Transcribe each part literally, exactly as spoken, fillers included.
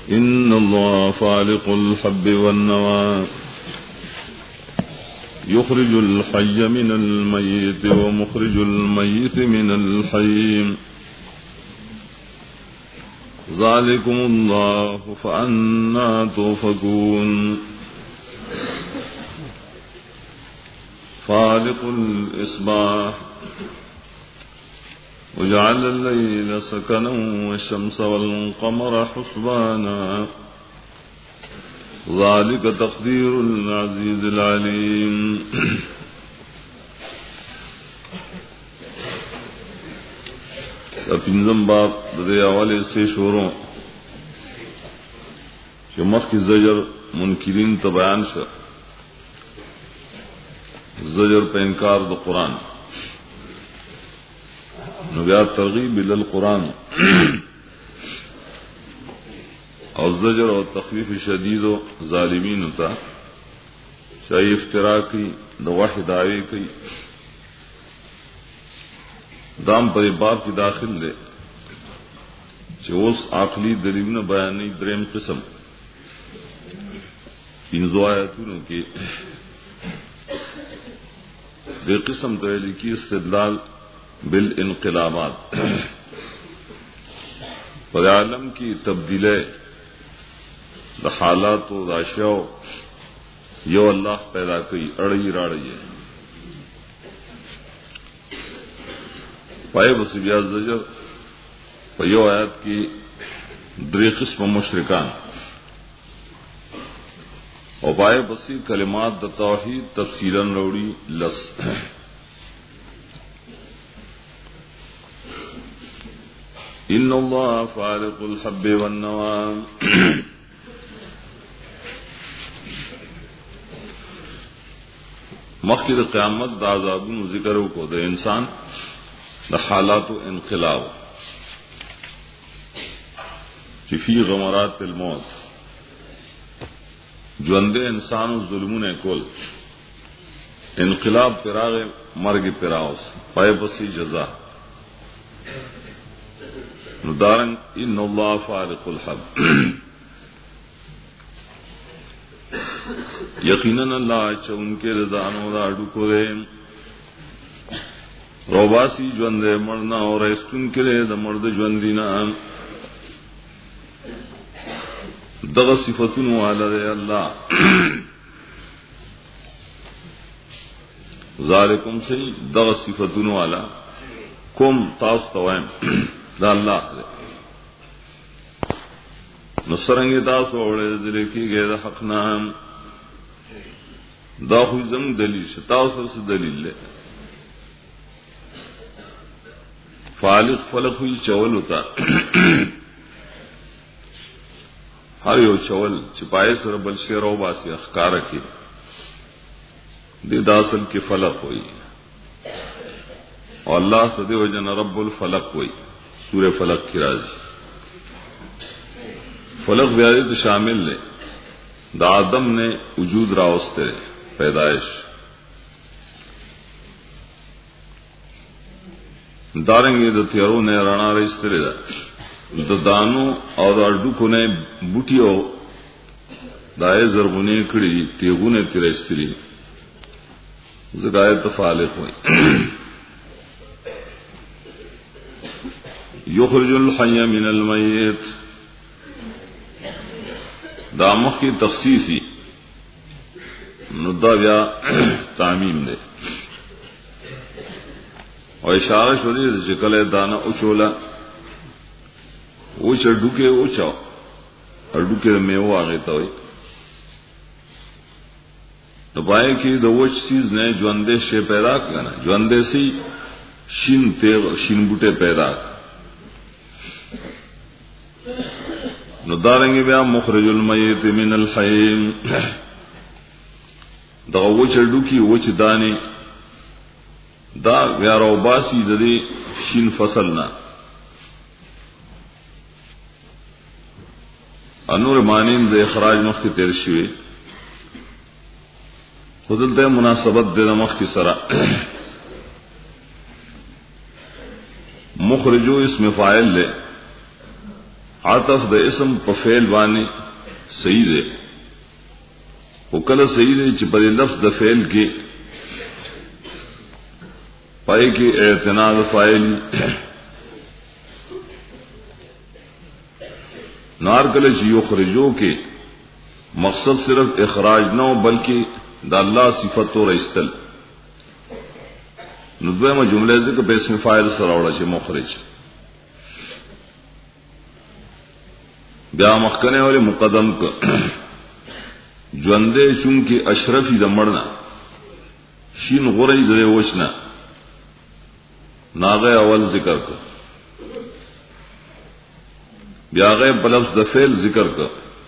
إن الله فالق الحب والنوى يخرج الحي من الميت ومخرج الميت من الحي ذلكم الله فأنا توفكون فالق الإصباح وجعل الليل سكنا والشمس والقمر حسبانا ذلك تقدير العزيز العليم. پنځم باب د دې حواله سے شروع چې مخکې زجر منکرین ته بیان شو، زجر په انکار د قرآن، نو بیا ترغیب ال القرآن او زجر او تخفیف شدید و ظالمین تا شای افترا کی د وحی دعوی کی دام پر باب کی داخل لے چې اوس عقلی دلیلونه بیانې دریم قسم پنځو آیاتونو کې د قسم ته لیکي استدلال بالانقلابات پر عالم کی تبدیلی د حالات او د اشیاء یو الله پیدا کوي اړی راړی پای بس بیا زجر په یو آیات کې درې قسم مشرکان او پای بس کلمات د توحید تفصیلا وروړي لس ان الله فالق الحب والنوى مخکې د قیامت د عذابونو ذکر وکړو د انسان د حالاتو انقلاب چې فی غمرات الموت ژوند انسانو ظلمونه کول انقلاب پراغ مرګ پراوس پای پسې جزا نو دارن ان الله فالق الحب یقینا اللہ چا ان کے رضانو دا اڈو کو دے روباسی جوند مرنا اور ایستن کے لئے دا مرد جوندینا دغ صفتن والا دے اللہ ذالکم سی دغ صفتن والا کم تاس توائم دا اللہ دے نصرنگی تاس وعوڑے دلے کی گئے دا حق نام دا خوی زم دلیل شتاو سر سے دلیل لے فالق فلق ہوئی چول ہوتا ہر یو چول چپائے سر بل شیرو باسی اخکار کی دی داسل کی فلق ہوئی اور اللہ صدی و جن رب الفلق ہوئی سور فلق کی رازی فلق بیادی تو شامل لے دا آدم نے وجود راوستے پیدائش دارنگی د تیارو نے رانا رئیستری دا د دانو او دا اردوکو نے بوٹیو دائے زرغنے کڑی تیغو نے تیرستری زگایت فالق ہوئی یخرج الحی من المیت دامخ کی تخصیصی ندا بیا تعمیم دے اور اشارہ شدی شکل دانا اچولا اوچ اڈوکے اوچاو اڈوکے میو آگیتا ہوئی نپائے کی دو اوچ چیز نے جو اندے شے پیدا کیا نا جو اندے سی شین تیغ شین بوٹے پیدا ندارنگی بیا مخرج المیت من الحیم دا وچ ډوکی وچ دانی دا بیا راو باسی د دې شین فصل نا انور مانین د اخراج مخ کی تیر شوی خودلته مناسبت د مخ کی سرا مخرجو اسم فاعل لے عطف د اسم په فعل باندې صحیح دی او کله صحیح دی چې په لفظ د فعل کې پای کې اعتنا د فاعل نار کله چې یخرجو کې مقصد صرف اخراج نه بلکې د الله صفت او رستل نو دویمه جمله ذکر په اسم فاعل سره وړه چې مخرج بیا مخکنه ولې مقدم ک ژوندې چون کې اشرفي د مړنا شین غوري د وښنا ناغه اول ذکر ک بیا غه بلفظ د فعل ذکر ک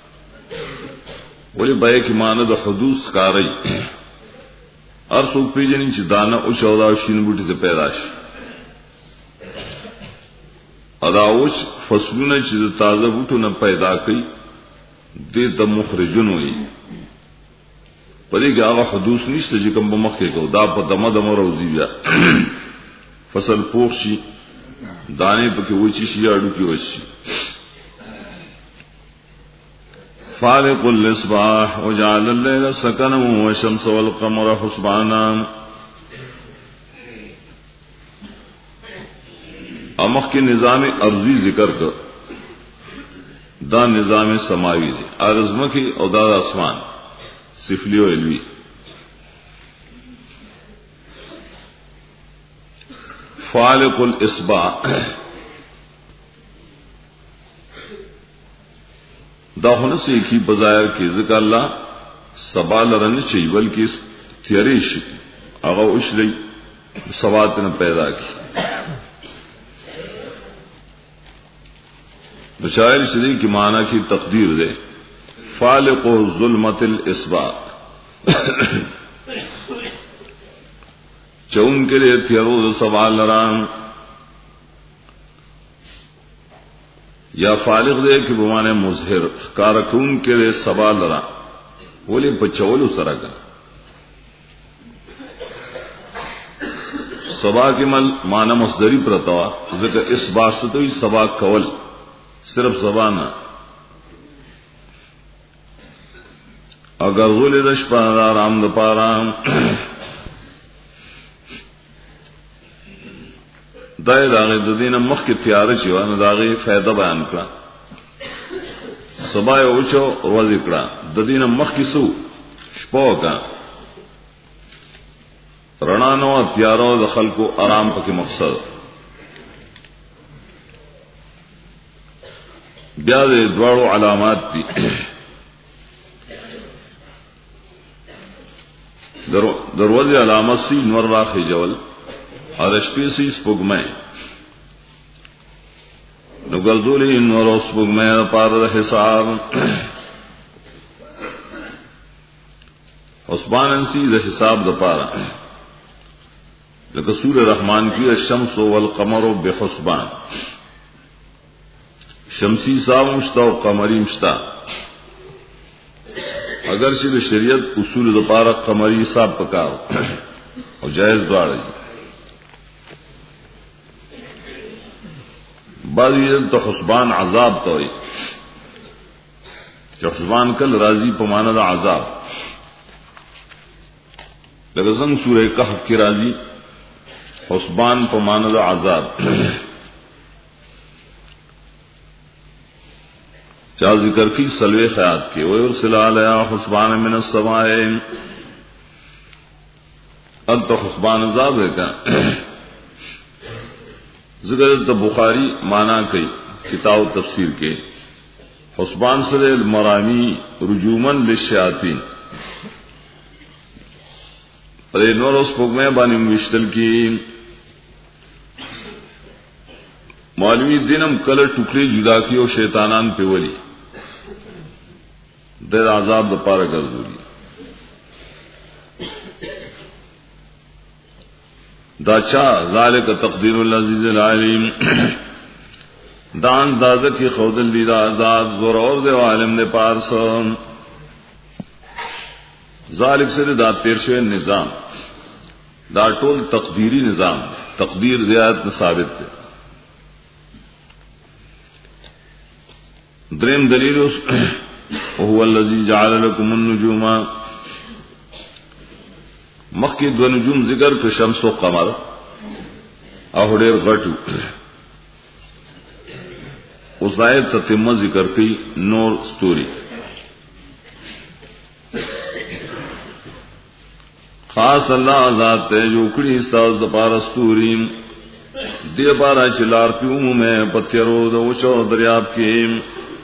ولی بای کی معنی د حدوث کاری ار څوک پیژنې چې دانه او شودا شین بوټي ته پیدا شي ادا اوس فصلونه چې د تازه بوټو نه پیدا کړي دې د مخرجون وي پدې کې هغه حدوث نشته چې کوم مخ کې کو دا په دمه دمه روزي بیا فصل پوښ شي دانه پکې وچی شي اډو کې وشي فالق الاصباح وجعل الليل سكنا والشمس والقمر حسبانا امخ کے نظام ارضی ذکر کر دا نظام سماوی دی ارزمکی او دا اسمان سفلی و علوی فالق الاصباح دا ہونے سے ایک ہی بظاہر کی ذکر اللہ سبا لرن چاہیے بلکہ تیریش اغا اشلی سبات نے پیدا کی شاعر شریف کی معنی کی تقدیر دے فالق ظلمت الاصباح چون کے لیے تیروز سبا لران یا فالق دے کہ بمانے مظہر کارکون کے لئے سبا لرا ولی بچولو سرگا سبا کی مل معنی مصدری پرتوا ذکر اس باستوی سبا کول صرف سبا نہ اگر غلی دش پارا رام دپارام دای داغه د دینه مخ کې تیار شي او داغه فائدہ بیان کړه سبا یو چو ورځ کړه د دینه مخ کې سو شپو کا رڼا نو تیارو د خلکو آرام پکې مقصد بیا د دوړو علامات دي دروازه علامت سی نور راخي جول اور شپې سي سپوږمۍ نو ګرځولې نور سپوږمۍ په حساب حسبان سي د حساب د پاره لکه سورہ رحمان کی الشمس والقمر بحسبان شمسی حساب مشتا او قمری مشتا اگر چې د شریعت اصول د پاره قمری حساب پکاو او جائز دواړي بعض یې ته حسبان عذاب ته وي چې حسبان کل راضی په معنا د عذاب لکه څنګه سورہ کهف کې راضی حسبان په معنا د عذاب چا ذکر کی سلوے خیات کے وَيُرْسِلَ عَلَيْهَا حُسْبَانًا مِنَ السَّمَاءِ اب تو حسبان عذاب ہے کا ذکر تو بخاری مانا کئی کتاب تفسیر کے حسبان سر المرامی رجومن للشیاطین ارے نور اس پگمے بانی مشتل کی مولوی دینم کلر ٹکڑی جدا کی اور شیطانان پہ ولی دیر عذاب دا پارا گردولی دا چا ذالک تقدیر العزیز العلیم دان دازه کی خودل دی دا آزاد زور اور دے عالم دے پارس ذالک سے دا تیرشوے نظام دا ټول تقدیری نظام تقدیر دیات ثابت ہے دریم دلیل هو الذي جعل لكم النجوم مخکې دو نجوم ذکر کړ شمس او قمر او ډېر غټو اوس آیت تتمه ذکر کړي نور ستوري خاص الله ذات ته جو کړي استاد د پار ستوري دې بارا چې لار پیوم مې پتیرو د وچو دریاب کې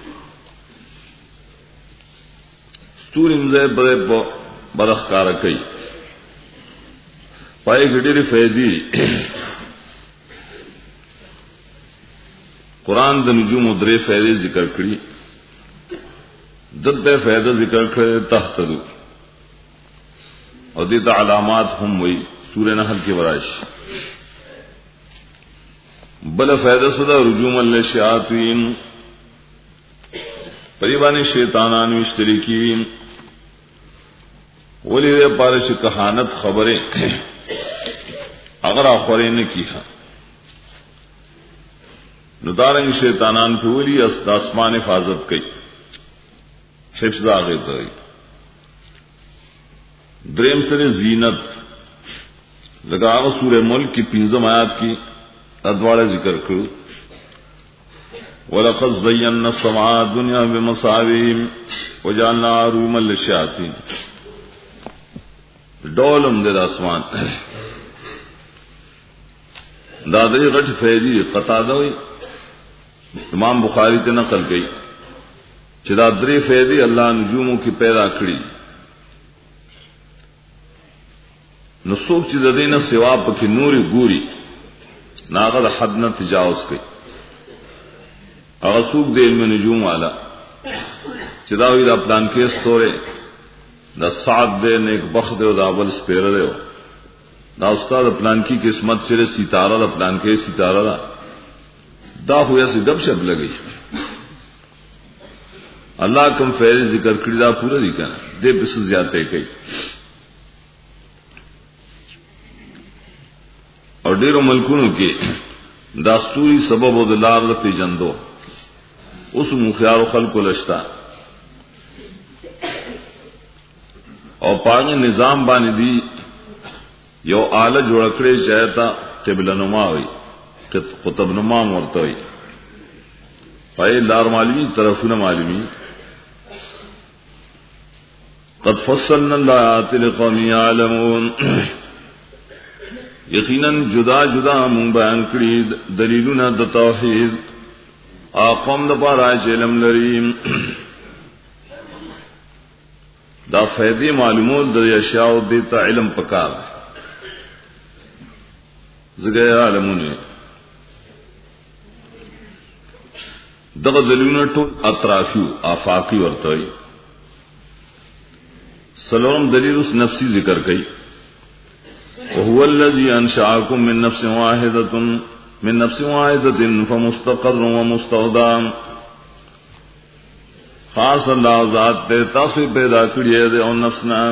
ستوري مزه بره برخ کار کوي پای ګډيري فائدې قرآن د نجوم درې فائدې ذکر کړې دته فائدہ ذکر کړې تحتدو او دې علامات هم وي سورہ نحل کې ورایش بل فائدہ صدا رجوم للشیاطین پریبانی شیطانان مشترکین ولی دے پارش کہانت خبریں اگر آخوریں نے کیا ندارنگ شیطانان پہ ولی اسمان حفاظت کی حفظ آگے دائی دریم سر زینت لگا آغا سورہ ملک کی پینزم آیات کی ادوار ذکر کرو وَلَقَدْ زَيَّنَّا السَّمَاءَ الدُّنْيَا بِمَصَابِيحَ وَجَعَلْنَاهَا رُجُومًا لِلشَّيَاطِينِ ډولم د اسمان دا درې غټ فائدې قطاده وي امام بخاری ته نقل کړي چې دا درې فائدې الله نجومو کې پیدا کړې نو څوک چې د دینه سوا پکې نوري ګوري ناغه د حد نه تجاوز کوي هغه څوک د علم نجوم والا چې دا وی دا پلان کې ستوره دا سعد دے نیک بخت دے دا اول سپیر دے دا استاد پلان کی قسمت چرے ستارہ دا پلان کے ستارہ دا دا ہویا سے گپ شپ لگئی اللہ کم فیض ذکر کری دا پورا دی کنا دے پس زیادہ کئی اور ډیرو ملکونو کې داستوری سبب و دلار دا پیجندو اس مخیار خلق لشتا او پاگے نظام باندې دی یو آله جوړ کړی چاہتا قبله نما وي قطب نما ورته وي پای لار معلومی طرفونه معلومی قد فصلنا الآیات لقوم یعلمون یقینا جدا جدا مون بیان کړی دلیلونه د توحید اقوم د پاره علم لري دا فائدې معلومول د اشیاء د ته علم پکار زګیا علمونه دغه دلیلونه ټول اطرافي افاقي ورته وي سلام دلیل اس نفسی ذکر کړي وهو الذي انشأكم من نفس واحده من نفس واحده فمستقر ومستودع خاص اللہ ذات تے تاسو پیدا کړی دی او نفس نا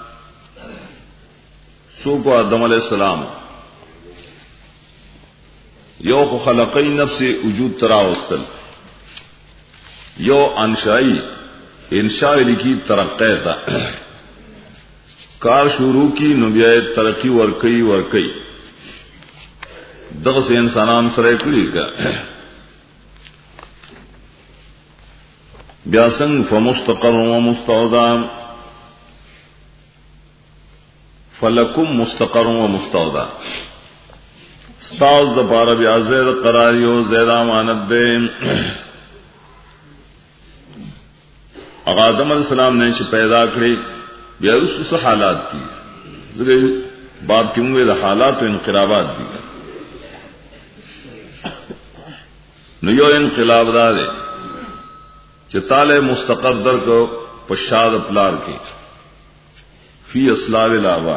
سو کو آدم علیہ السلام یو خو خلقی نفس وجود ترا وستل یو انشائی انشاء لکی ترقی تا کار شروع کی نبیائے ترقی ورکی ورکی دغس انسانان سره کړی کا بیا څنګه فمستقر و مستودع فلکم مستقر و مستودع استاذ د بار بیا زید قراریو زید امانت دے آدم علیہ السلام نے چې پیدا کړی بیا اوس حالات دي زګي باب کیوں وی د حالات او انقلابات دي نو یو انقلاب دا دی چې تعالی مستقدر کو پشاد پلار کی فی اصلاب الابا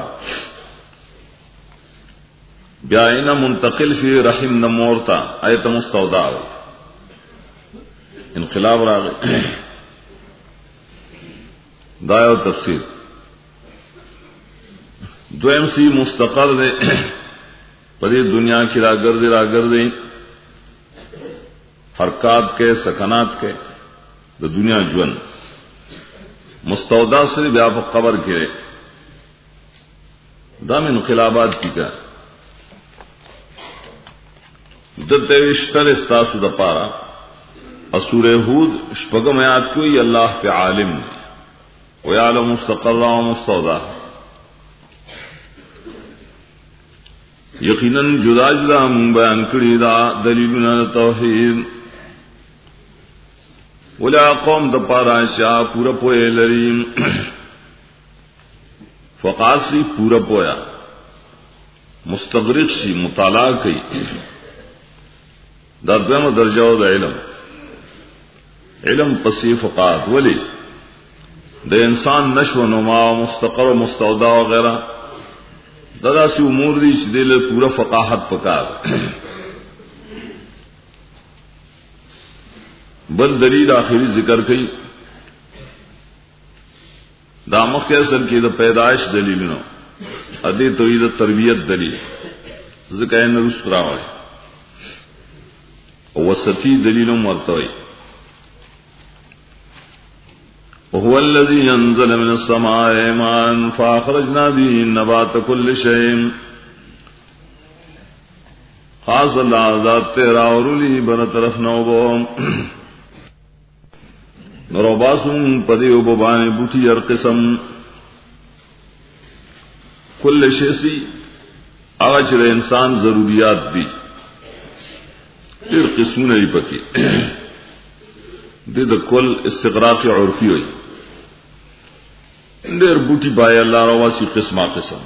بیا اینا منتقل فی رحم نمورتا ایت مستودع انقلاب راغی دایو تفسیر دویم سی مستقر دے پدی دنیا کی راگردی راگردی حرکات کے سکنات کے د دنیا ژوند مستودع سره بیا په قبر کې دا من انقلابات کی کا دته وشتر استاسو د پارا سورہ ہود شپږم آیات کوي الله په عالم او يعلم مستقر و مستودع یقینا جدا جدا مون بیان کړی دا دلیلونه توحید ولا قوم د پارا شا پورا پوهه لري فقاسی پورا پویا مستغرق شي مطالعه کوي دا دغه درجه د علم علم پسې فقات ولی د انسان نشو نما مستقر و مستودع وغیرہ دا سی امور دي چې د پورا فقاهت پکار بل دلیل آخری ذکر کړي دا مخکې اصل کې د پیدائش دلیل نو ادي توحید تربیت دلیل ذکر نه رس راوي او وسطي دلیل مرتوي وهو الذي ينزل من السماء ماء فاخرجنا به نبات كل شيء خاص الله ذات تیرا اورولی بر طرف نو بو نروباسم پدیو بوبانے بوٹی ہر قسم کل شیسی آج رہ انسان ضروریات دی تیر قسم نہیں پکی دید کل استقراق عرفی ہوئی دیر بوٹی بائی اللہ رواسی قسمہ قسم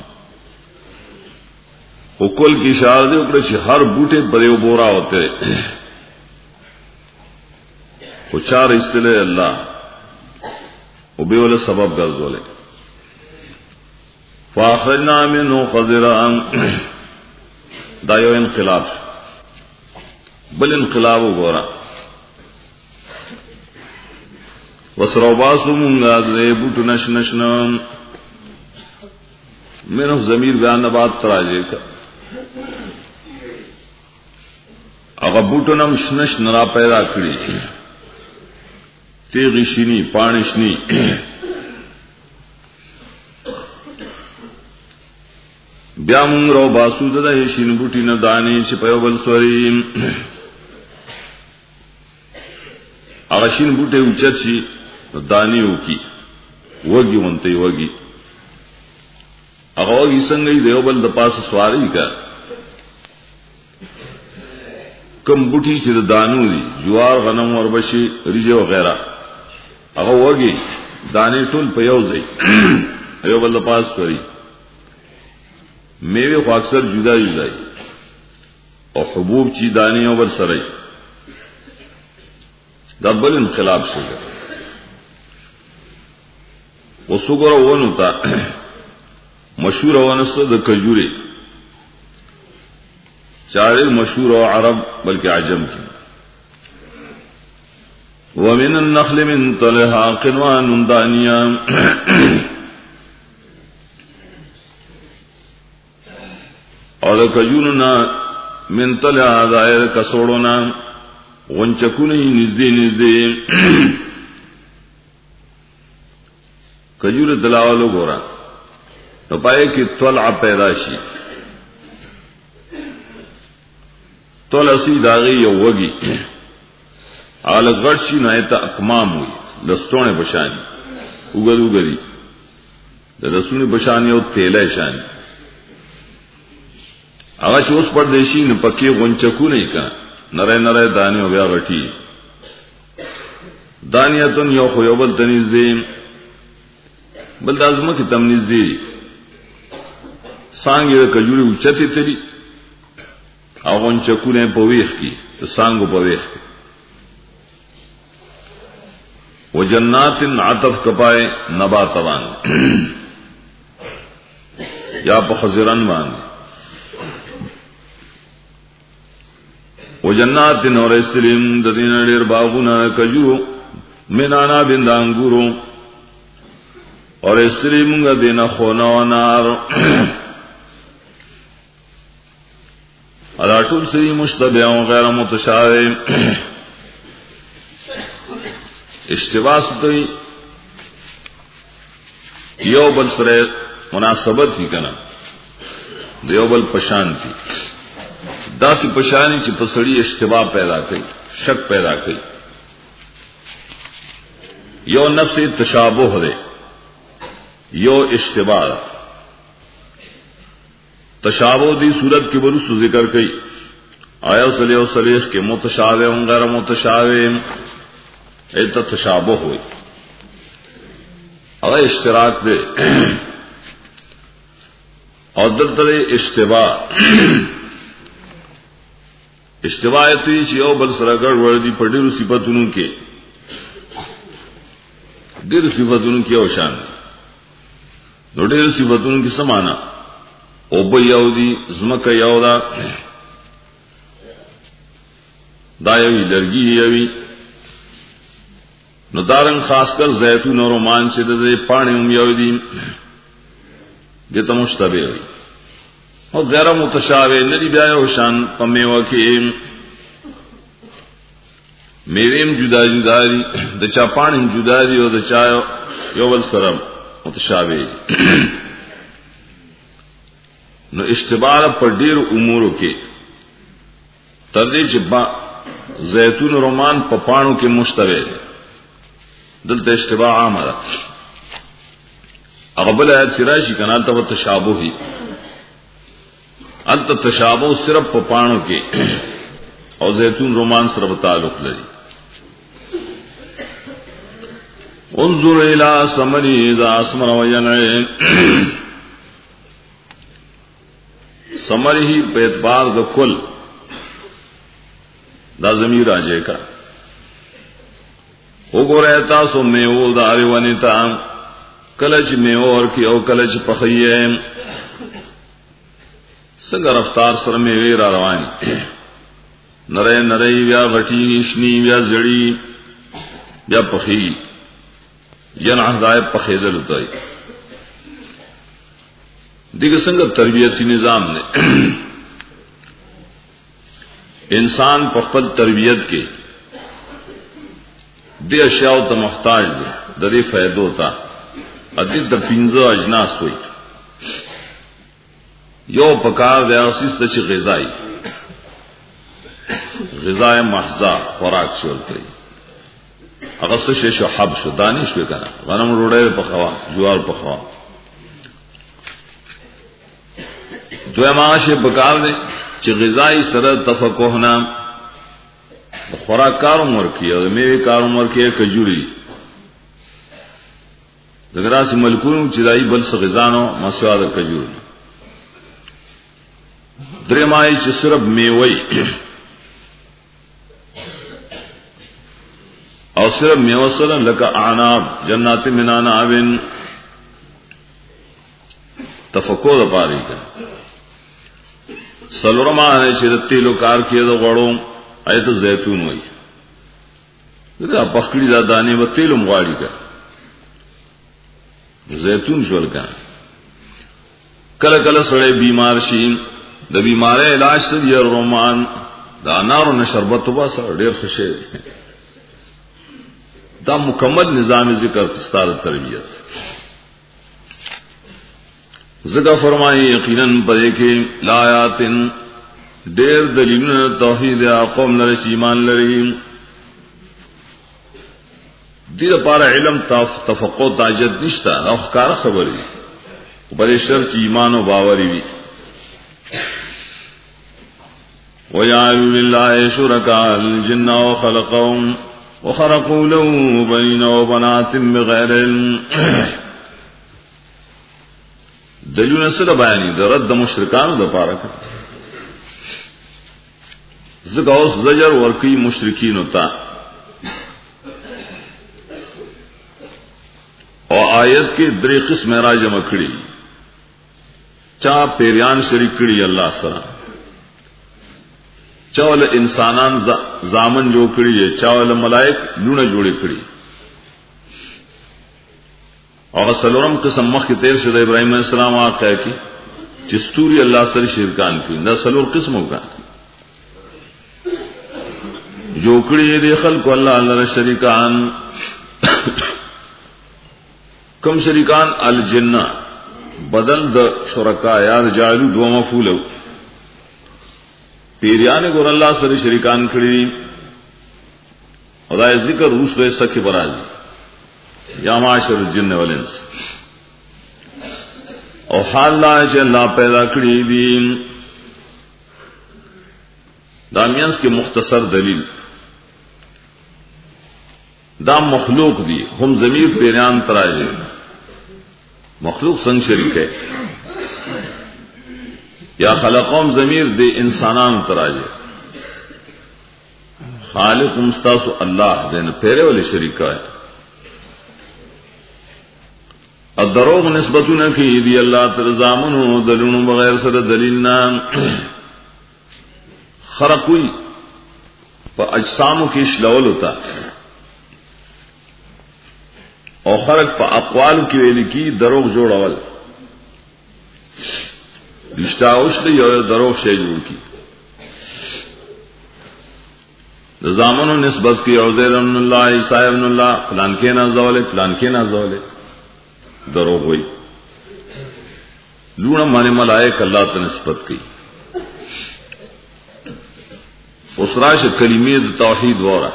وہ کل کی اشارہ دے اکڑے چی ہر بوٹے پدیو بورا ہوتے وہ چار استلے اللہ وہ بے والے سبب گرزولے فاخرجنا منه خضرا دا یو انقلاب بل انقلاب وګورا وسروباسو مونږه دې بوټو نش نشنم منه ضمیر بیان بعد تراجه کا هغه بوټو نم شنش نرا پیدا کړی تیغی شنی پانی شنی بیا مونږ رو باسو دغه شین بوټی نه دانی چې په یو بل سوري هغه شین بوټي اوچت شي دانی وکي وږي مونته وږي هغه وږي څنګه دی یو بل د پاسه سواری کا کم بوټي چې دانو دي جوار غنم وربشي ریجه وغیرہ هغه وږي دانې ټول په یو ځای یو بل د پاس کوي میوه خو اکثر جدا جدا او حبوب چې دانې او بل سره دبل انقلاب شوه وسوګره ونه تا مشهور ونه څه د کجوري چاره مشهور او عرب بلکې عجم کې ومن النخل من طلها قنوان دانيا اور کجورنا من طلها دائر کسوڑونا غنچکونی نزدی نزدی کجور دلاولو گورا تو پائے کہ طلع پیداشی طلع سی داغی یو وگی آل غرشی نایتا اقمام ہوئی لستونے بشانی اگد اگدی لسونی بشانی او تیلے شانی آغا چه اس پردیشی نپکی غنچکو نہیں کنا نرے نرے دانی و بیا غٹی دانیتون یو خو یو بل تنیز دی بل دازمه کی تمنیز دی سانگی دا کجوری اچتی تری او غنچکو نے پویخ کی سانگو پویخ کی و جنات عطف کپائے نباتوان یا پا خزران باندی و جنات نور استلیم ددین دیر باغونا کجو منانا بندانگورو اور استلیمونگا دینا خونا و نار ادا ټول سری مشتبه او غیر متشابه اشتباه ستوي یو بل سره مناسبت هی کنا دیو بل پشان تھی داسی پشانی چې پسړی اشتباه پیدا کړي شک پیدا کړي یو نفس تشابه ده یو اشتباه تشابه دی صورت کې ورسو ذکر کړي آیا صلی الله علیه وسلم کې متشابه او غیر متشابه ایت تشابه ہوئی اور اشتراک دے اور دلته اشتباه اشتباه ته چې یو بل سره ګډ ور دي په ډیرو صفاتونو کې ډیرو صفاتونو کې او شان نو ډیرو صفاتونو کې سمانا او به یو دي زمکه یو دا دا یوی لرګي یوی نو دارن خاص کر زیتون اور رومان چې د پانی هم یو دي دته مشتبه وي او غیر متشابه ندی بیا یو شان په میوه کې میویم جدا جدا دي د چا پانی جدا دي او د چا یو بل سره متشابه نو اشتباه پر ډیر امورو کې تر دې چې زیتون رومان په پانو کې مشتبه دي دلته اشتباه عامه ده اقبل آیت سراشی کنال تا تشابه ہی انت تشابه صرف په پانو کې او زیتون رومان سره تعلق لري انظر الى ثمره اذا اثمر وينعي ثمره په اعتبار د کل دا ضمیر راځي کا وګورئ تاسو میوه داري ونیتا کله چې میوه ورکی او کله چې پخیه څنګه رفتار سره میوه را روان نره نره بیا غټي شنی بیا زړی بیا پخی جنح دای پخیدل وتای دغه څنګه تربیتی نظام نه انسان په خپل تربیت کې د اشیاء ته محتاج دی د دې فائدو ته ادي د پینځه اجناس وي یو پکار دی اساس ته چې غذای غذای محضا خوراک شول کوي هغه څه شی حب شو دانش وکنه غنم روړې په خوا جوار په خوا دوی ماشه پکار دی چې غذای سره تفقه نه خوراک کاروم ورکی او میوه کاروم ورکی کجوري دغه سي ملکونو چې دای بل څه غذانو مسوا د کجور درې مای چې صرف میوه او صرف میوه سره لکه اعناب جنات من عناب تفقه د پاره کې سلورما نه چې تیلو کار کې د غړو ایت زیتون وای دا پخړی دا دانه و تیلم غواړي کا زیتون شول کا کله کله سره بیمار شي د بیماره علاج سره رومان دا انارو نه شربت وبا سره ډیر خوشي دا مکمل نظام ذکر استاد تربیت زګه فرمایي یقینا پدې کې لایاتن ډېر دلیلونه توحید قوم لري ایمان لري دې لپاره علم تفقه تاجد نشته او ښکار خبرې په دې شرط ایمان او باور وي وَيَعْلَمُ بِاللَّهِ شُرَكَاءَ الْجِنَّ وَخَلَقَهُمْ وَخَرَقُوا لَهُ بَنِينَ وَبَنَاتٍ بِغَيْرِ عِلْمٍ دلیلونه سره بیانې د رد مشرکانو د پاره زګه اوس زجر ورکی مشرکین ہوتا او آیت کې درې قسم راځم کړی چا پیریان شریک کړی الله سره چاول انسانان زامن جوړ کړی چاول ملائک لونه جوړ کړی او سلورم قسم مخ کې تیر شو د ابراهيم عليه السلام واقعه کې چې ستوري الله سره شرکان کړي دا سلور قسم وکړه جو کړی دې خلق الله الله شریکان کم شریکان الجنہ بدل د شرکا یا جعلوا دو مفعول پیریان ګور الله سره شریکان کړی خدای ذکر روس به سکه برازي یا معاشر الجن والانس او حال لا چې الله پیدا کړی دي دامینس کې مختصر دلیل دا مخلوق دی هم ضمیر پیران تراجه مخلوق څنګه شریک ہے یا خلقهم ضمیر دی انسانان تراجه خالق مستاس الله دین پیرے والے شریک ہے الدروغ نسبتونه کی دی الله ترزامنو دلونو بغیر سره دلیل نام خرقوی په اجسامو کې شلول ہوتا او خرق په اقوالو کې ویل کی دروغ جوړول رشتہ اوسله یو دروغ شی جوړ کی د زامنو نسبت کی او زیر ابن الله عیسی ابن الله فلان کې نه زوله فلان کې نه زوله دروغ وی لونه باندې ملائک الله ته نسبت کی اسراش کلمې د توحید وره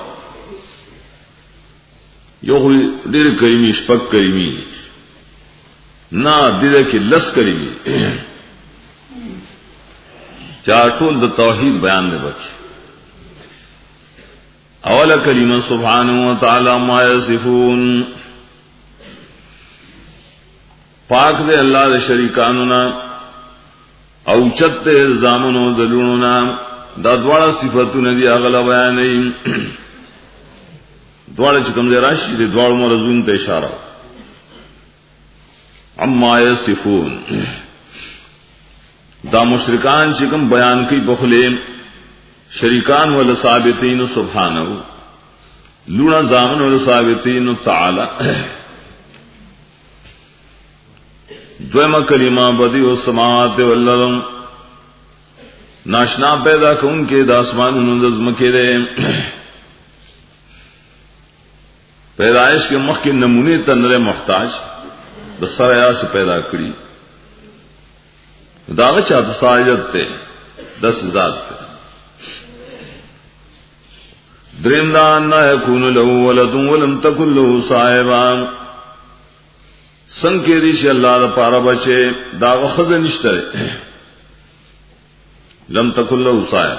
یو ډېر کلمې شپږ کلمې نه دې کې لس کلمې چا ټول د توحید بیان دی بچ اوله کلمه سبحانه و تعالی ما یصفون پاک دے اللہ دے شریکانو نا او چت دے زامنو دلونو نا دا دوارا صفتو ندی اغلا بیانی دوارا چکم دے راشی دے دوارا مرزون تے اشارہ اما یصفون دا مشرکان چکم بیان کی بخلے شریکان والثابتین سبحانہو لونا زامن والثابتین تعالی دویمہ کلمہ بدیع السماوات والارض ناشنا پیدا کون کے داسمان نظم کے دے پیدائش کے مخ کے نمونے تنر محتاج بسر یا سے پیدا کری داغ چاہتا ساجت تے دس ذات تے درم دان نہ یکون له ولد ولم تکن له صاحبہ سنگ کے دیش اللہ دا پارا بچے دا وخذ نشتر لم تکن له صاحب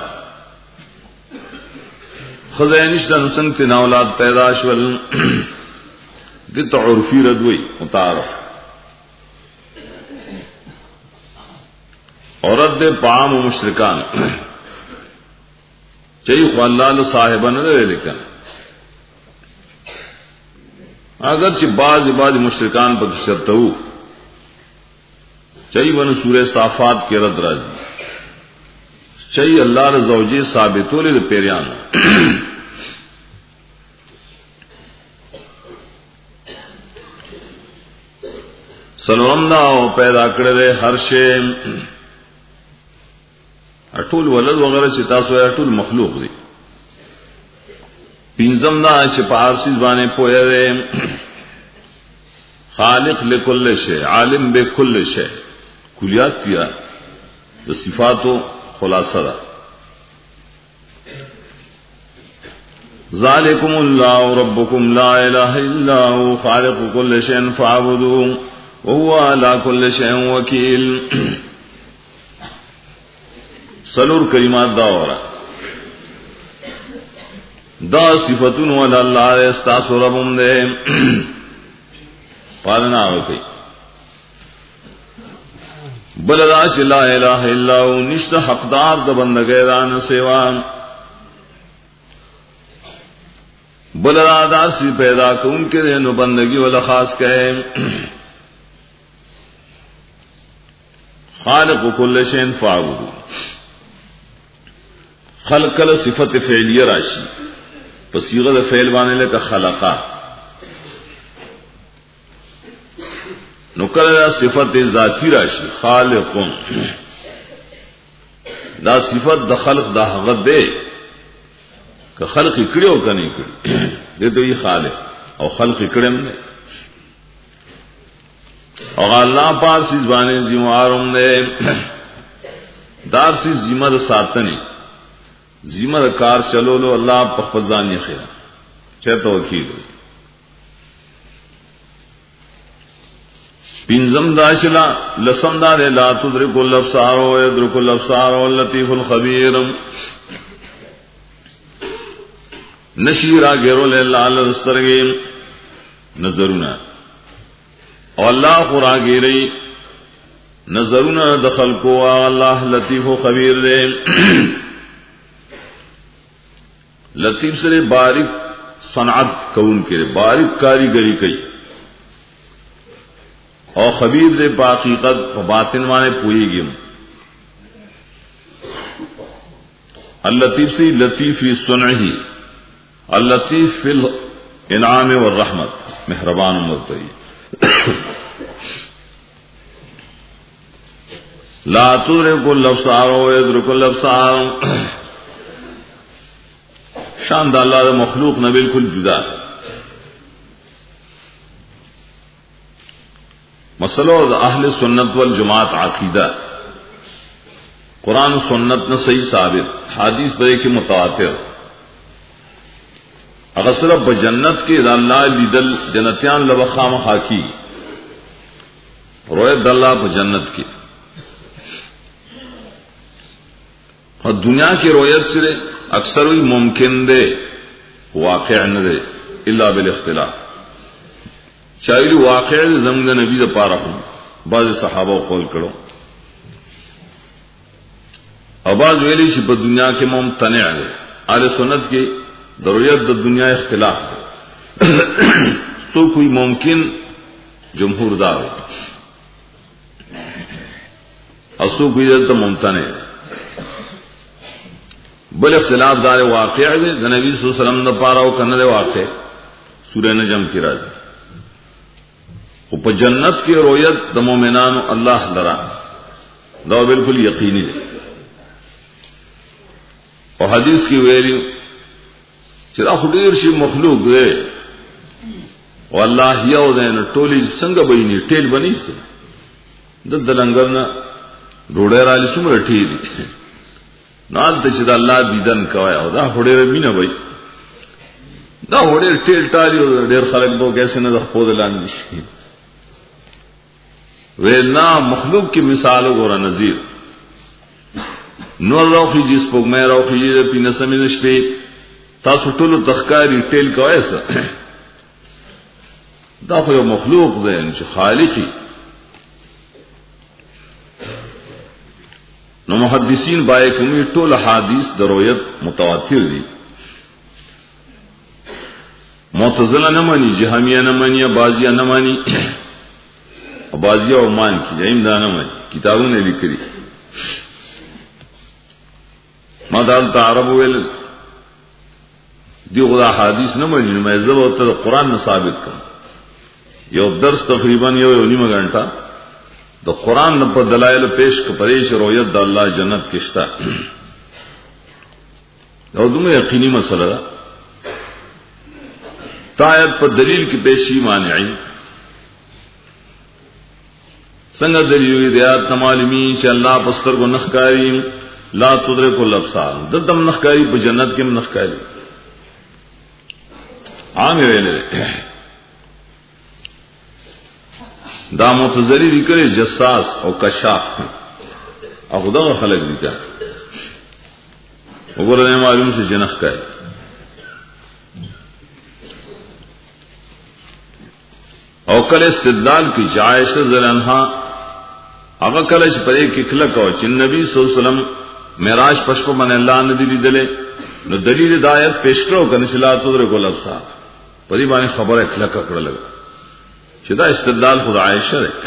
خذ نشتر سنگ تینا اولاد پیدا شول دیت عرفی ردوی متعارف عورت دے پام و مشرکان چاہیے خو اللہ نے صاحبہ نہ دے لیکن اگرچہ بعض بعض مشرکان پر شرط ہو چاہیے ون سورہ صافات کے رد راضی چاہیے اللہ نے زوجے ثابت ہو لے پیریان سلام دا پیدا کرے ہر شے اٹول ولد وغیرہ چې تاسو یې اٹول مخلوق دي پینځم دا چې په فارسی باندې پوهه ده خالق لكل شيء عالم بكل شيء کلیات دي د صفاتو خلاصه ده ذالکم الله ربکم لا اله الا هو خالق كل شيء فاعبدوه وهو على كل شيء وكيل سلور کلمات دا ورا دا صفتون والا اللہ استاس ربم دے پالنا ہوئی بلدا چ لا الہ الا هو نشت حقدار د بندګی دان سیوا بلدا دار سی پیدا کون کے نو بندگی ولا خاص کہے خالق کل شیء فاعبدوا خلق کل صفت فعلیہ راشی پس صیغہ فعل بانے لے کا خلقا نکل صفت ذاتی راشی خالقون دا صفت دا خلق دا حقت دے کہ خلق کڑی ہو کا نہیں کڑی دے تو یہ خالق او خلق کړم نه او الله پاک سیز باندې ذمہارم نه دار سی ذمہ ساتنی ذمہ کار چلولو الله په خپل ځان یې خیر چته وکیل پینزم داشلا لسم دار لا تدرک الابصار و يدرك الابصار واللطيف الخبير نشیرا غیرو لال رسترگیم نظرنا او اللہ قرآن گیری نظرنا دخل کو اللہ لطیف و خبیر دے لطیف سے باریک صنعت کون کے باریک کاریگری کئی اور خبیر دے باقیقت باطن مانے پوئی گیم اللطیف سے لطیف صنعی اللطیف فی الانعام والرحمت مہربان مرتئی لا تدرک الابصار ويدرك الابصار شان د الله مخلوق نه بالکل جدا مسئلہ اہل سنت والجماعت عقیدہ قرآن و سنت نے صحیح ثابت حدیث بڑے کے متواتر اگر صرف بجنت کے اللہ لیدل جنتیان لبخام خاکی رویت اللہ بجنت کی اور دنیا کی رویت سے اکثر ہی ممکن دے واقع نہ دے الا بالاختلاف چاہیے واقع زمین نبی دا پارا ہوں بعض صحابہ قول کرو اور بعض ویلی شی پر دنیا کے ممتنع دے اہل سنت کی ضروریت دا دنیا اختلاف ہے تو کوئی ممکن جمہور دار ہے اصو کوئی دلتا ممتنع ہے بل اختلاف دار واقع ہے نبی صلی اللہ علیہ وسلم دا پارا ہو کرنے دے واقع سورہ نجم کی راضی وہ جنت کی رویت دا مومنان اللہ لرا دا بالکل یقینی ہے اور حدیث کی ویلی چرا خدیر شی مخلوق دے او اللہ یو دے نو ټولی څنګه بینی ټیل بنی سي د دلنګر نه روډه را لسم رټی دي نال ته چې د الله دیدن کوي او دا هډه مینه وای دا هډه ټیل ټالی ډیر خلک بو کیسه نه د خپل لاندې شي وینا مخلوق کی مثال وګوره نذیر نور روخی جس پوګ مې روخی دې پینې سمې نشته تاسو ټول تخکاری ټیل کوي سر دا خو یو مخلوق دی چې خالقي نو محدثین بای کومي ټول حدیث درویت متواتر دي معتزله نه مانی جهمیه نه مانی بازیه نه مانی بازیه او مان کی جیم دا نه مانی کتابونه لیکلي ما دال تعرب ویل دی خدا حدیث نه مانی نو مې زبر ته قرآن نه ثابت کړ یو درس تقریبا یو یو نیمه غنټه د قرآن په دلایل پیش ک پریش رویت د الله جنت کشتا او دمه یقینی مسله ده تایت په دلیل کې پیشی مانعی څنګه دلیل دی آیات معلومی چې الله پستر کو نخکاری لا تدرک الابصار دتم نخکاری په جنت کې نخکاری عام ویلې دا متذری لیکل جساس او کشاف او خدای خلق دي کا وګورئ معلوم شي جنخ کای او کله استدلال کی عائشہ رضی اللہ عنہا هغه کله چې پرې کې کله کو چې نبی صلی الله علیه وسلم معراج پښپ باندې الله ندی لیدلې نو دلیل ہدایت پیش کړو کنه چې لا تدرک الابصار پدې باندې خبره کله کړل چې دا استدلال خدای عائشہ ده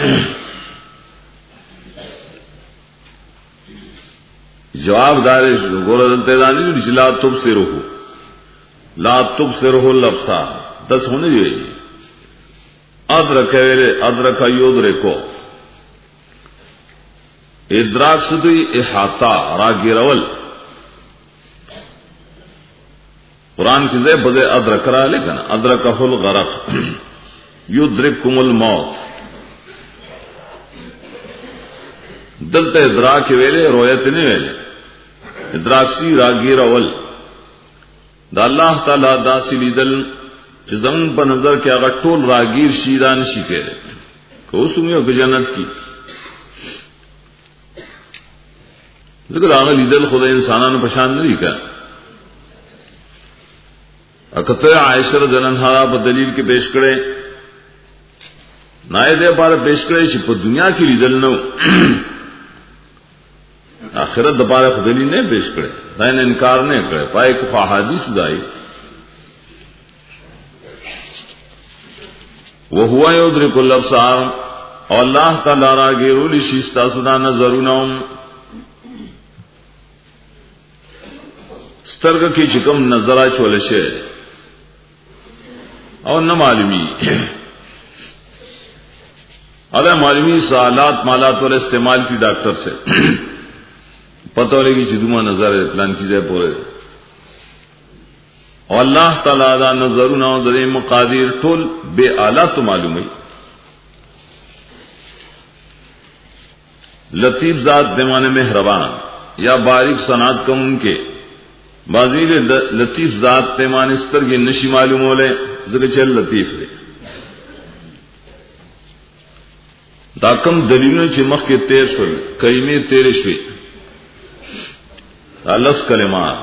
جواب دار ګور دلته دانی چې لا تبصره لا تبصره الابصار دس ہونے دی ادرک ویلے ادرک یودرکو ادراک سدوی احاطہ راگیرول قرآن کی زے بزے ادرک را لے کنا ادرکہ الغرق یدرککم الموت دلتا ادراک ویلے رویت نہیں ویلے ادراک سی راگیر اول دا اللہ تعالی دا سی لیدل چی زمون پا نظر کیا اگر طول راگیر شیدان شی کہے کہ اس میں کہ جنت کی ذکر آگا لیدل خدا انسانان پشان نہیں کہا اکتر عائشہ رضی اللہ عنہ پا دلیل کے پیش کرے نائے دے پارا پیش کرے چی پا دنیا کی لیدل نو آخرت دپارے خدلی نہیں پیش کرے نائن انکار نہیں کرے پائے کفا حدیث دائی وہو یدرک الابصار اور اللہ تعالی را گیرولی شیستا سنا نظرونم سترگ کی چکم نظرہ چولشے اور نہ معلومی اگر معلومی سوالات مالات والے استعمال کی ڈاکٹر سے پتہ لگی چدما نظر ہے پلان کی جائے پورے اور اللہ تعالیٰ دا نظرون و در مقادیر طول بے آلہ تو معلوم ہے لطیف ذات دیمان مہربان یا باریک صنعت کا ان کے بازیل لطیف ذات دیمان استر کے نشی معلوم ہو لے ذکر چل لطیف دے دا کم دلیلوں چمخ کے تیر شوئی کریمے تیرے شوئی لس کلمات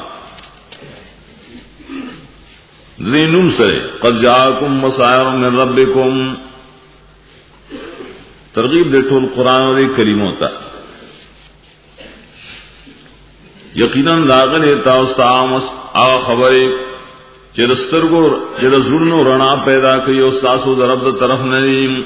ذینم سرے قد جاءکم بصائر من ربکم ترغیب دے ٹول قرآن اور کریموں تا یقیناً لاغن تاستا آمس آ خبرے چرسترگو چرزرنو رنا پیدا کئی استاسو در رب طرف نریم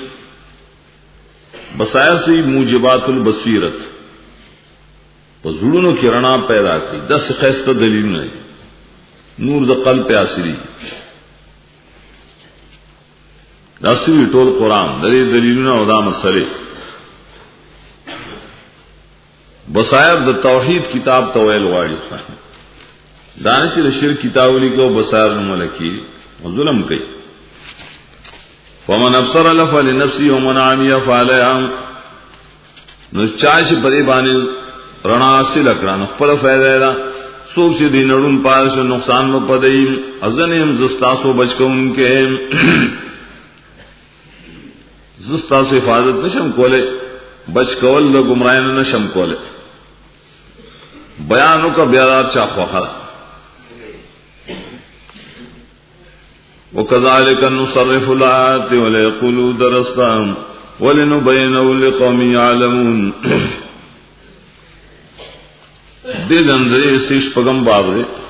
بصائر سی موجبات البصیرت زړونو کې رڼا پیدا کړي د خسته دلیل نه نور د قلب په اصلي داسې ټول قران د دلیلونو او د مسلې بصائر د توحید کتاب تویل واړي دانش د شرک کتاب لیکو بصائر نو ملکی ظلم کوي ومن ابصر لفلنفسه ومن عمي فعليها نو چاش پرې باندې رڼا حاصل کړه خپل فائدہ دا سوچ دې نړون پارش نقصان مو پدې ازنیم زستاسو بچکون کې زستاسو حفاظت نشم کوله بچ کول له گمراهی نه نشم کوله بیانو کا بیادار چا خوخه وكذلك نصرف الآيات وليقولوا درسنا ولنبينه لقوم يعلمون دل اندرے سیش پگم باب دے